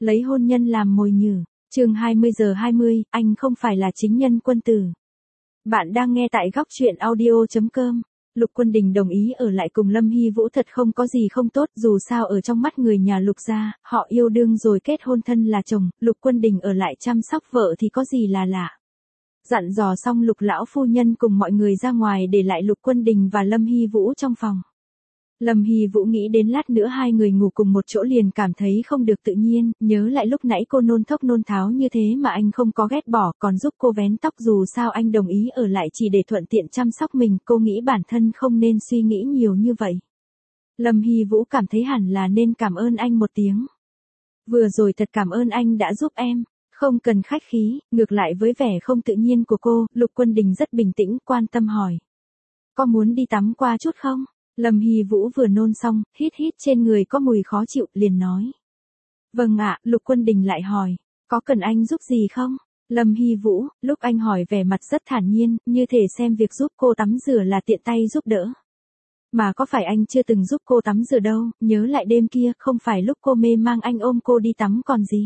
Lấy hôn nhân làm mồi nhử. Chương 20:20, anh không phải là chính nhân quân tử. Bạn đang nghe tại góc truyện audio.com. Lục Quân Đình đồng ý ở lại cùng Lâm Hy Vũ thật không có gì không tốt, dù sao ở trong mắt người nhà Lục gia, họ yêu đương rồi kết hôn thân là chồng, Lục Quân Đình ở lại chăm sóc vợ thì có gì là lạ. Dặn dò xong Lục lão phu nhân cùng mọi người ra ngoài để lại Lục Quân Đình và Lâm Hy Vũ trong phòng. Lâm Hy Vũ nghĩ đến lát nữa hai người ngủ cùng một chỗ liền cảm thấy không được tự nhiên, nhớ lại lúc nãy cô nôn thốc nôn tháo như thế mà anh không có ghét bỏ, còn giúp cô vén tóc, dù sao anh đồng ý ở lại chỉ để thuận tiện chăm sóc mình, cô nghĩ bản thân không nên suy nghĩ nhiều như vậy. Lâm Hy Vũ cảm thấy hẳn là nên cảm ơn anh một tiếng. Vừa rồi thật cảm ơn anh đã giúp em. Không cần khách khí, ngược lại với vẻ không tự nhiên của cô, Lục Quân Đình rất bình tĩnh, quan tâm hỏi. Có muốn đi tắm qua chút không? Lâm Hy Vũ vừa nôn xong, hít trên người có mùi khó chịu, liền nói. Vâng ạ, Lục Quân Đình lại hỏi. Có cần anh giúp gì không? Lâm Hy Vũ, lúc anh hỏi vẻ mặt rất thản nhiên, như thể xem việc giúp cô tắm rửa là tiện tay giúp đỡ. Mà có phải anh chưa từng giúp cô tắm rửa đâu, nhớ lại đêm kia, không phải lúc cô mê mang anh ôm cô đi tắm còn gì.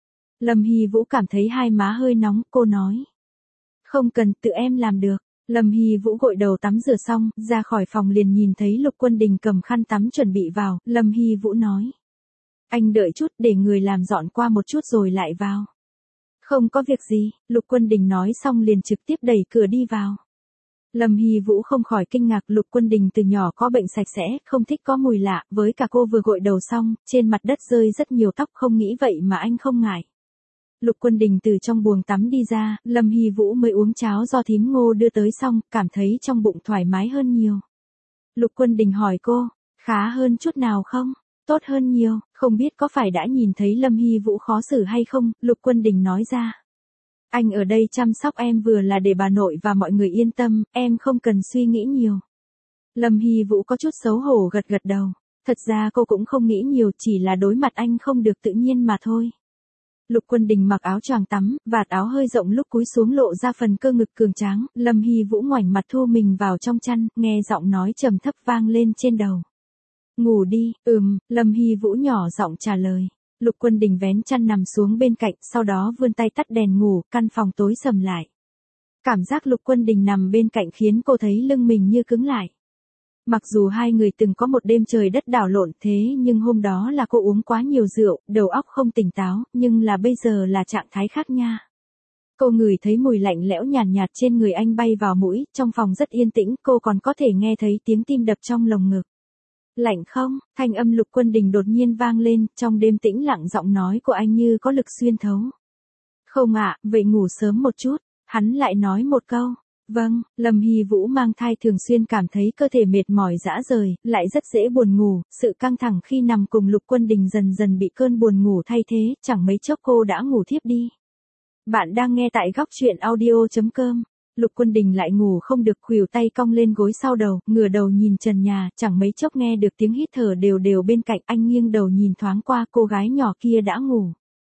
Lâm Hy Vũ cảm thấy hai má hơi nóng, cô nói. Không cần, tự em làm được. Lâm Hy Vũ gội đầu tắm rửa xong, ra khỏi phòng liền nhìn thấy Lục Quân Đình cầm khăn tắm chuẩn bị vào, Lâm Hy Vũ nói. Anh đợi chút để người làm dọn qua một chút rồi lại vào. Không có việc gì, Lục Quân Đình nói xong liền trực tiếp đẩy cửa đi vào. Lâm Hy Vũ không khỏi kinh ngạc, Lục Quân Đình từ nhỏ có bệnh sạch sẽ, không thích có mùi lạ, với cả cô vừa gội đầu xong, trên mặt đất rơi rất nhiều tóc, không nghĩ vậy mà anh không ngại. Lục Quân Đình từ trong buồng tắm đi ra, Lâm Hy Vũ mới uống cháo do thím Ngô đưa tới xong, cảm thấy trong bụng thoải mái hơn nhiều. Lục Quân Đình hỏi cô, khá hơn chút nào không? Tốt hơn nhiều, không biết có phải đã nhìn thấy Lâm Hy Vũ khó xử hay không, Lục Quân Đình nói ra. Anh ở đây chăm sóc em vừa là để bà nội và mọi người yên tâm, em không cần suy nghĩ nhiều. Lâm Hy Vũ có chút xấu hổ gật gật đầu. Thật ra cô cũng không nghĩ nhiều, chỉ là đối mặt anh không được tự nhiên mà thôi. Lục Quân Đình mặc áo choàng tắm, vạt áo hơi rộng lúc cúi xuống lộ ra phần cơ ngực cường tráng, Lâm Hy Vũ ngoảnh mặt thu mình vào trong chăn, nghe giọng nói trầm thấp vang lên trên đầu. Ngủ đi, Lâm Hy Vũ nhỏ giọng trả lời. Lục Quân Đình vén chăn nằm xuống bên cạnh, sau đó vươn tay tắt đèn ngủ, căn phòng tối sầm lại. Cảm giác Lục Quân Đình nằm bên cạnh khiến cô thấy lưng mình như cứng lại. Mặc dù hai người từng có một đêm trời đất đảo lộn thế nhưng hôm đó là cô uống quá nhiều rượu, đầu óc không tỉnh táo, nhưng là bây giờ là trạng thái khác nha. Cô ngửi thấy mùi lạnh lẽo nhàn nhạt trên người anh bay vào mũi, trong phòng rất yên tĩnh, cô còn có thể nghe thấy tiếng tim đập trong lồng ngực. Lạnh không? Thanh âm Lục Quân Đình đột nhiên vang lên, trong đêm tĩnh lặng giọng nói của anh như có lực xuyên thấu. Không ạ, vậy ngủ sớm một chút, hắn lại nói một câu. Vâng, Lâm Hy Vũ mang thai thường xuyên cảm thấy cơ thể mệt mỏi rã rời, lại rất dễ buồn ngủ, sự căng thẳng khi nằm cùng Lục Quân Đình dần dần bị cơn buồn ngủ thay thế, chẳng mấy chốc cô đã ngủ thiếp đi. Bạn đang nghe tại góc truyện audio.com. Lục Quân Đình lại ngủ không được, khuỷu tay cong lên gối sau đầu, ngửa đầu nhìn trần nhà, chẳng mấy chốc nghe được tiếng hít thở đều đều bên cạnh, anh nghiêng đầu nhìn thoáng qua, cô gái nhỏ kia đã ngủ.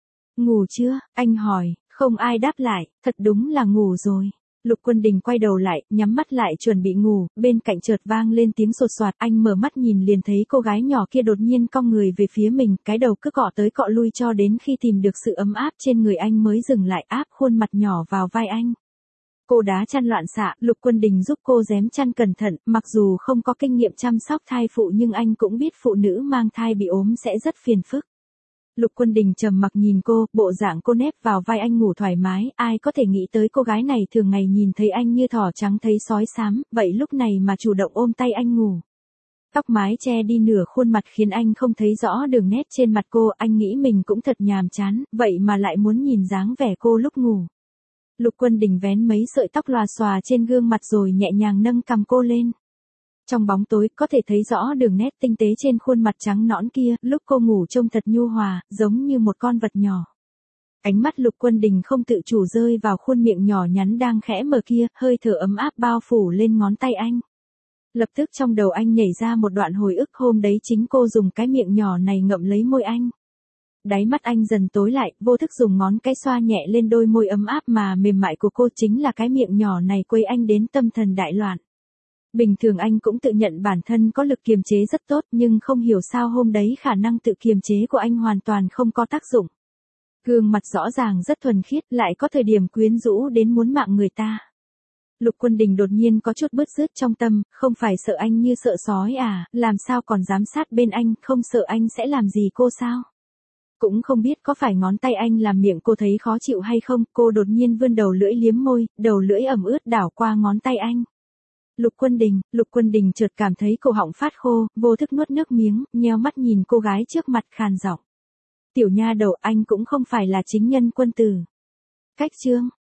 Ngủ chưa? Anh hỏi, không ai đáp lại, thật đúng là ngủ rồi. Lục Quân Đình quay đầu lại, nhắm mắt lại chuẩn bị ngủ, bên cạnh chợt vang lên tiếng sột soạt, anh mở mắt nhìn liền thấy cô gái nhỏ kia đột nhiên cong người về phía mình, cái đầu cứ cọ tới cọ lui cho đến khi tìm được sự ấm áp trên người anh mới dừng lại, áp khuôn mặt nhỏ vào vai anh. Cô đá chăn loạn xạ, Lục Quân Đình giúp cô rém chăn cẩn thận, mặc dù không có kinh nghiệm chăm sóc thai phụ nhưng anh cũng biết phụ nữ mang thai bị ốm sẽ rất phiền phức. Lục Quân Đình trầm mặc nhìn cô, bộ dạng cô nép vào vai anh ngủ thoải mái, ai có thể nghĩ tới cô gái này thường ngày nhìn thấy anh như thỏ trắng thấy sói xám, vậy lúc này mà chủ động ôm tay anh ngủ. Tóc mái che đi nửa khuôn mặt khiến anh không thấy rõ đường nét trên mặt cô, anh nghĩ mình cũng thật nhàm chán, vậy mà lại muốn nhìn dáng vẻ cô lúc ngủ. Lục Quân Đình vén mấy sợi tóc lòa xòa trên gương mặt rồi nhẹ nhàng nâng cằm cô lên. Trong bóng tối có thể thấy rõ đường nét tinh tế trên khuôn mặt trắng nõn kia, lúc cô ngủ trông thật nhu hòa, giống như một con vật nhỏ. Ánh mắt Lục Quân Đình không tự chủ rơi vào khuôn miệng nhỏ nhắn đang khẽ mở kia, hơi thở ấm áp bao phủ lên ngón tay anh. Lập tức trong đầu anh nhảy ra một đoạn hồi ức hôm đấy chính cô dùng cái miệng nhỏ này ngậm lấy môi anh. Đáy mắt anh dần tối lại, vô thức dùng ngón cái xoa nhẹ lên đôi môi ấm áp mà mềm mại của cô, chính là cái miệng nhỏ này quấy anh đến tâm thần đại loạn. Bình thường anh cũng tự nhận bản thân có lực kiềm chế rất tốt nhưng không hiểu sao hôm đấy khả năng tự kiềm chế của anh hoàn toàn không có tác dụng. Gương mặt rõ ràng rất thuần khiết, lại có thời điểm quyến rũ đến muốn mạng người ta. Lục Quân Đình đột nhiên có chút bứt rứt trong tâm, không phải sợ anh như sợ sói à, làm sao còn dám sát bên anh, không sợ anh sẽ làm gì cô sao? Cũng không biết có phải ngón tay anh làm miệng cô thấy khó chịu hay không, cô đột nhiên vươn đầu lưỡi liếm môi, đầu lưỡi ẩm ướt đảo qua ngón tay anh. Lục Quân Đình chợt cảm thấy cổ họng phát khô, vô thức nuốt nước miếng, nheo mắt nhìn cô gái trước mặt khàn giọng. Tiểu nha đầu, anh cũng không phải là chính nhân quân tử. Cách chương